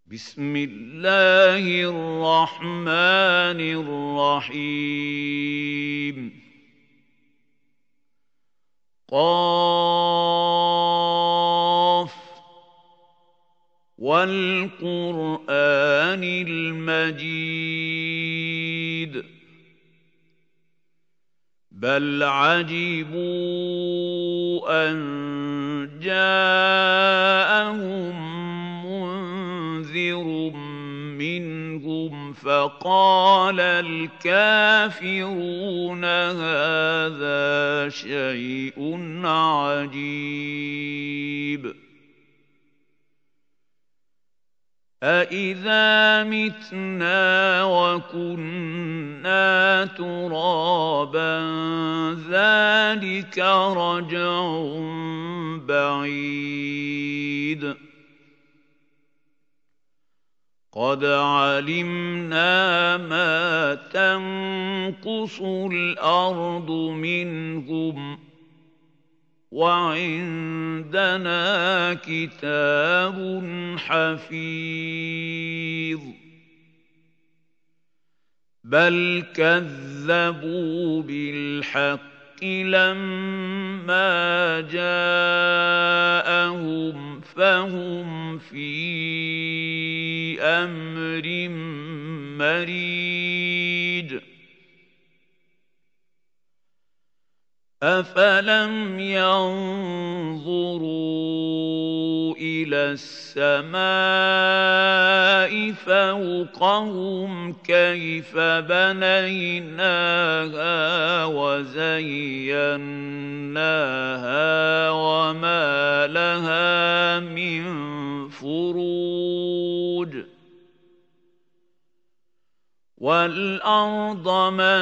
بسم الله الرحمن الرحيم قاف والقرآن المجيد بل عجبوا أن جاءهم منذر منهم فقال الكافرون هذا شيء عجيب أَإِذَا مِتْنَا وَكُنَّا تُرَابًا ذَلِكَ رَجْعٌ بَعِيدٌ قَدْ عَلِمْنَا مَا تَنقُصُ الْأَرْضُ مِنْهُمْ وَعِندَنَا كِتَابٌ حَفِيظٌ بَلْ كَذَّبُوا بِالْحَقِّ لَمَّا جَاءَهُمْ فَهُمْ فِي أَمْرٍ مَّرِيجٍ أَفَلَمْ يَنظُرُوا إِلَى السَّمَاءِ فَوْقَهُمْ كَيْفَ بَنَيْنَاهَا وَزَيَّنَّاهَا وَمَا لَهَا مِن فُرُوجٍ وَالْأَرْضَ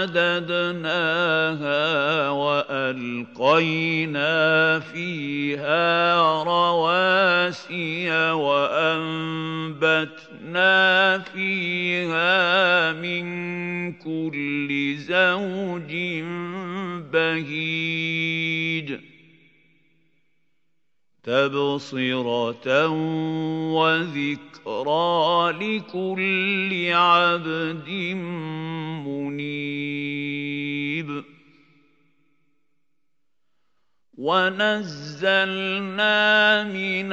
مَدَدْنَاهَا وَأَلْقَيْنَا فِيهَا رَوَاسِيَ وَأَنبَتْنَا فِيهَا مِن كُلِّ زَوْجٍ بَهِيجٍ تَبْصِرَةً وَذِكْرَىٰ لِكُلِّ عَبْدٍ مُّنِيبٍ وَنَزَّلْنَا مِنَ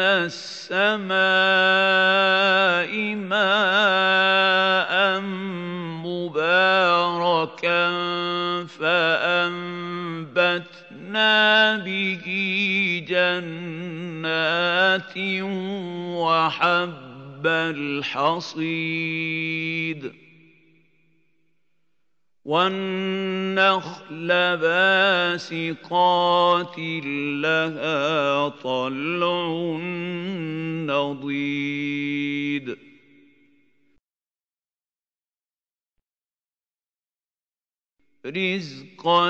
السَّمَاءِ مَاءً مُّبَارَكًا فَأَنبَتْنَا بِهِ جَنَّاتٍ وَحَبَّ الْحَصِيدِ وَالنَّخْلَ بَاسِقَاتٍ لَهَا طَلْعٌ نَّضِيدٌ رِزْقًا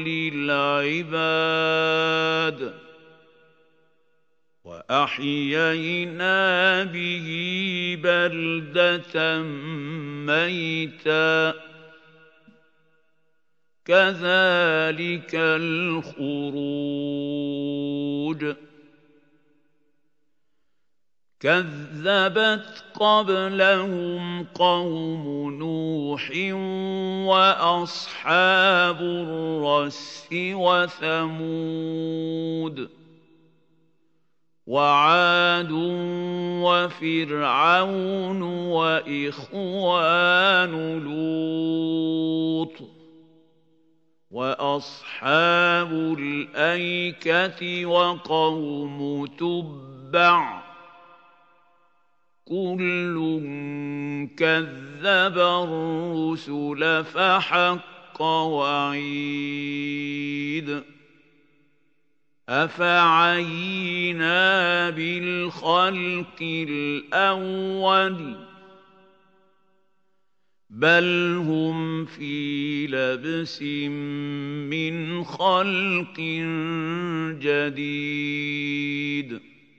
لِّلْعِبَادِ وَأَحْيَيْنَا بِهِ بَلْدَةً مَّيْتًا كَذَلِكَ الْخُرُوجُ كَذَّبَتْ قَبْلَهُمْ قَوْمُ نُوحٍ وَأَصْحَابُ الرَّسِّ وَثَمُودُ وَعَادٌ وَفِرْعَوْنُ وَإِخْوَانُ لُوطٍ وَأَصْحَابُ الْأَيْكَةِ وَقَوْمُ تُبَّعٍ كُلٌّ كَذَّبَ الرُّسُلَ فَحَقَّ وَعِيدِ أَفَعَيِينَا بِالْخَلْقِ الْأَوَّلِ بَلْ هُمْ فِي لَبْسٍ مِّنْ خَلْقٍ جَدِيدٍ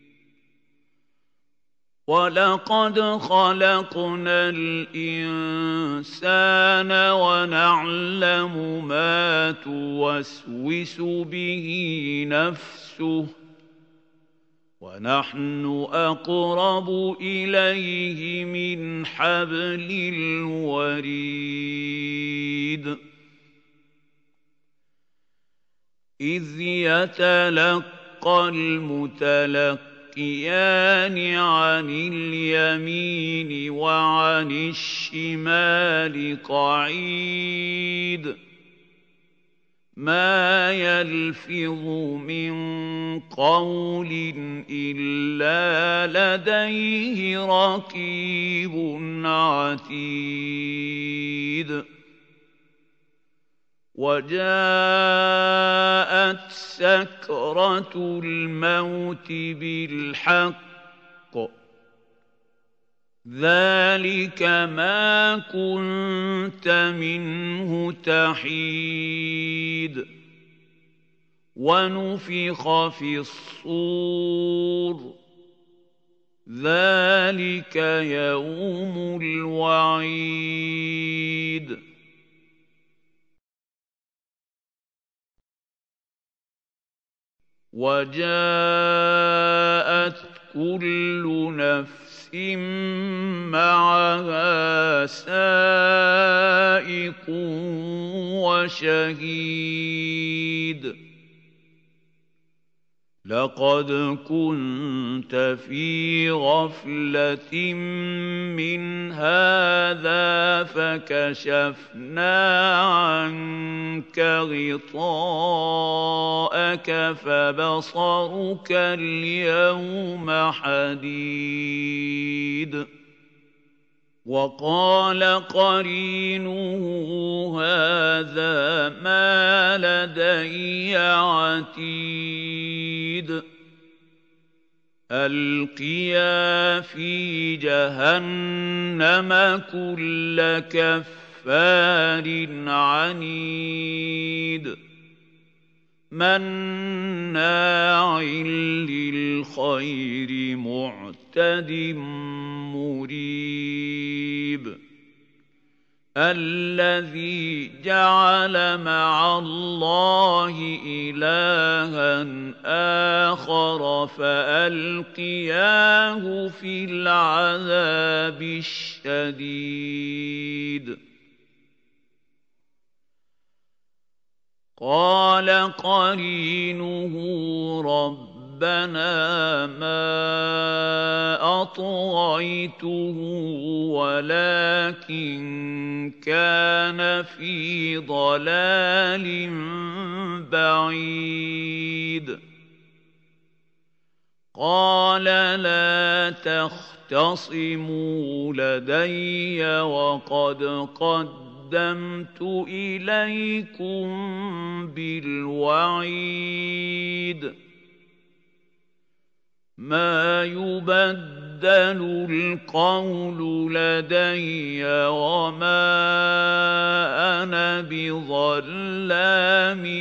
وَلَقَدْ خَلَقْنَا الْإِنسَانَ وَنَعْلَمُ مَا تُوَسْوِسُ بِهِ نَفْسُهُ ونحن أقرب إليه من حبل الوريد إذ يتلقى المتلقيان عن اليمين وعن الشمال قعيد ما يلفظ من قول إلا لديه رقيب عتيد وجاءت سكرة الموت بالحق ذلك ما كنت منه تحيد ونفخ في الصور ذلك يوم الوعيد وجاءت كل نفس معها سائق وشهيد لقد كنت في غفلة من هذا فكشفنا عنك غطاءك فبصرك اليوم حديد وقال قرينه هذا ما لدي عتيد ألقيا في جهنم كل كفار عنيد مناع للخير معتد مريب الذي جعل مع الله إلها آخر فألقياه في العذاب الشديد قال قرينه ربنا ما أطغيته ولكن كان في ضلال بعيد قال لا تختصموا لدي وقد قدمت إليكم بالوعيد ما يبدل القول لدي وما أنا بظلام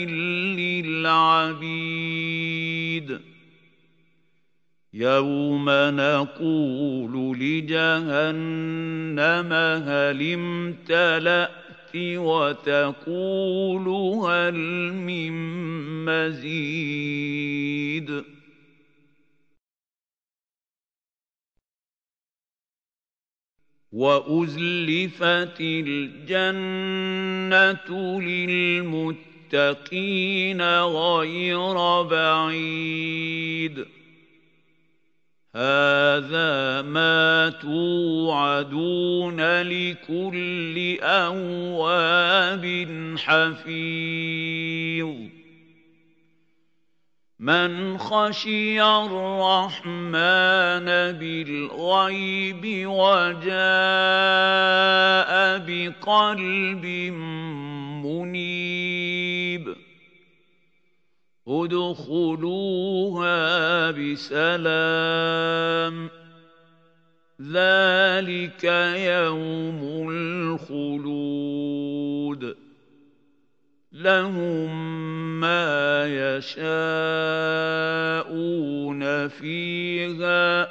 للعبيد يوم نقول لجهنم هل امتلأت وتقول هل من مزيد وأزلفت الجنة للمتقين غير بعيد هذا ما توعدون لكل أواب حفيظ من خشي الرحمن بالغيب وجاء بقلب منيب ادخلوها بسلام ذلك يوم الخلود لهم ما يشاءون فيها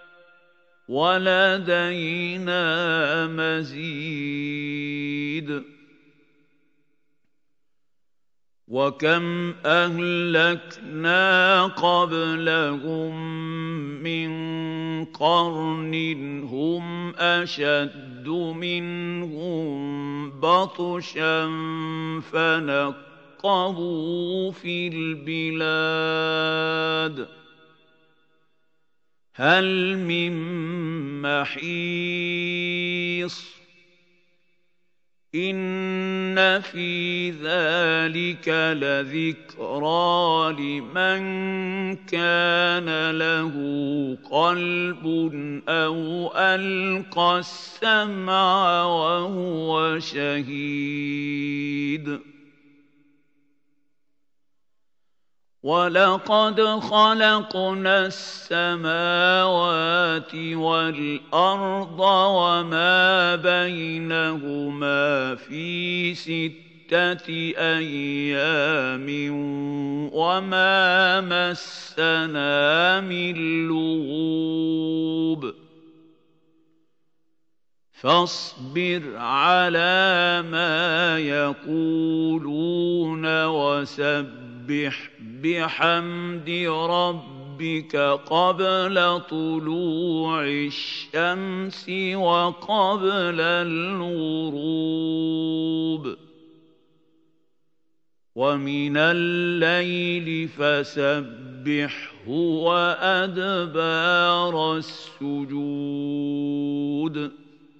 ولدينا مزيد وكم أهلكنا قبلهم من قرن هم أشد منهم بطشا فنقبوا في البلاد هل من محيص إن في ذلك لذكرى لمن كان له قلب أو ألقى السمع وهو شهيد ولقد خلقنا السماوات والأرض وما بينهما في 6 أيام وما مسنا من لغوب فاصبر على ما يقولون وسبح بحمد ربك قبل طلوع الشمس وقبل الغروب ومن الليل فسبحه وأدبار السجود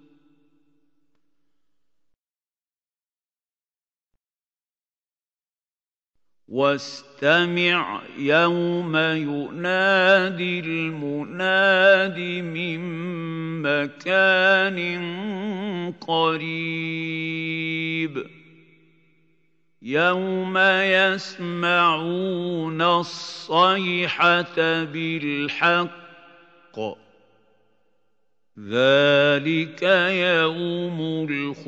واستمع يوم ينادي المناد من مكان قريب يوم يسمعون الصيحة بالحق ذلك يوم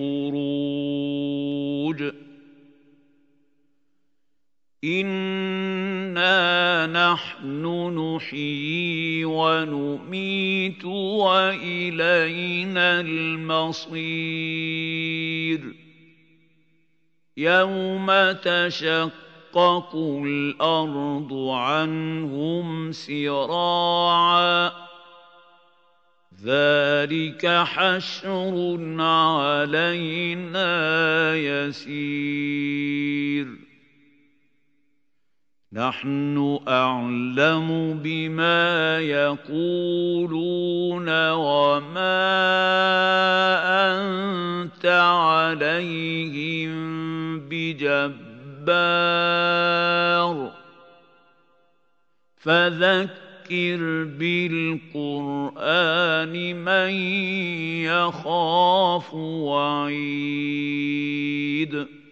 الخروج إنا نحن نحيي ونميت وإلينا المصير يوم تشقق الأرض عنهم سراعا ذلك حشر علينا يسير نحن أعلم بما يقولون وما أنت عليهم بجبار فذكر بالقرآن من يخاف وعيد